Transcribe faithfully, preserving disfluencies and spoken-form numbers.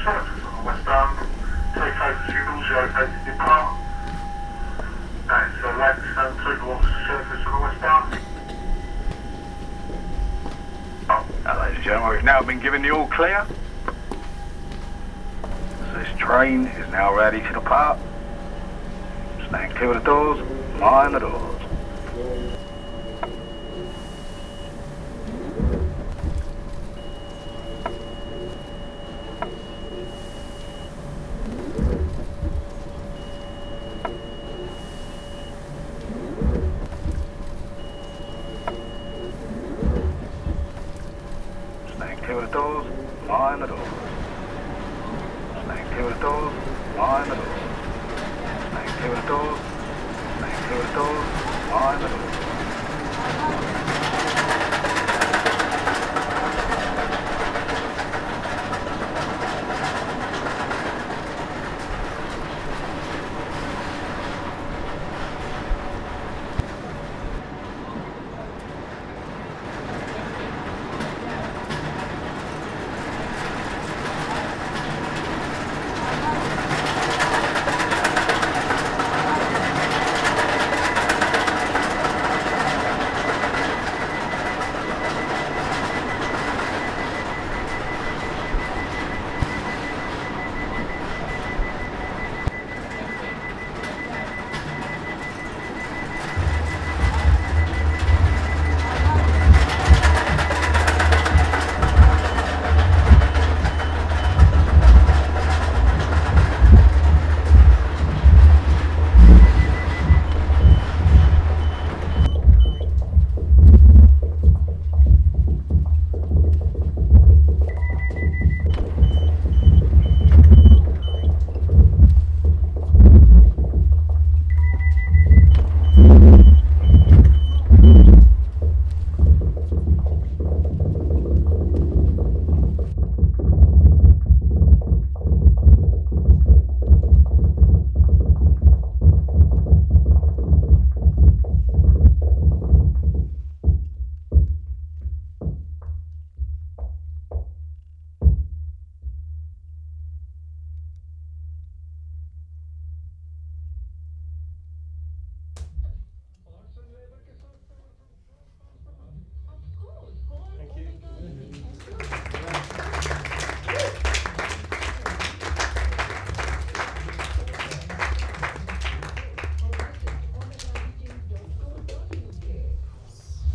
services on the westbound. Take over signals, you're okay to depart. That's uh, Lexington, two officer service on the westbound. Now, ladies and gentlemen, we've now been given the all clear. So this train is now ready to depart. Stand clear of the doors, mind the doors. Stand clear of the doors, mind the doors. Stand clear of the doors, mind the doors. Stand clear of the doors, stand clear of the doors, mind the doors.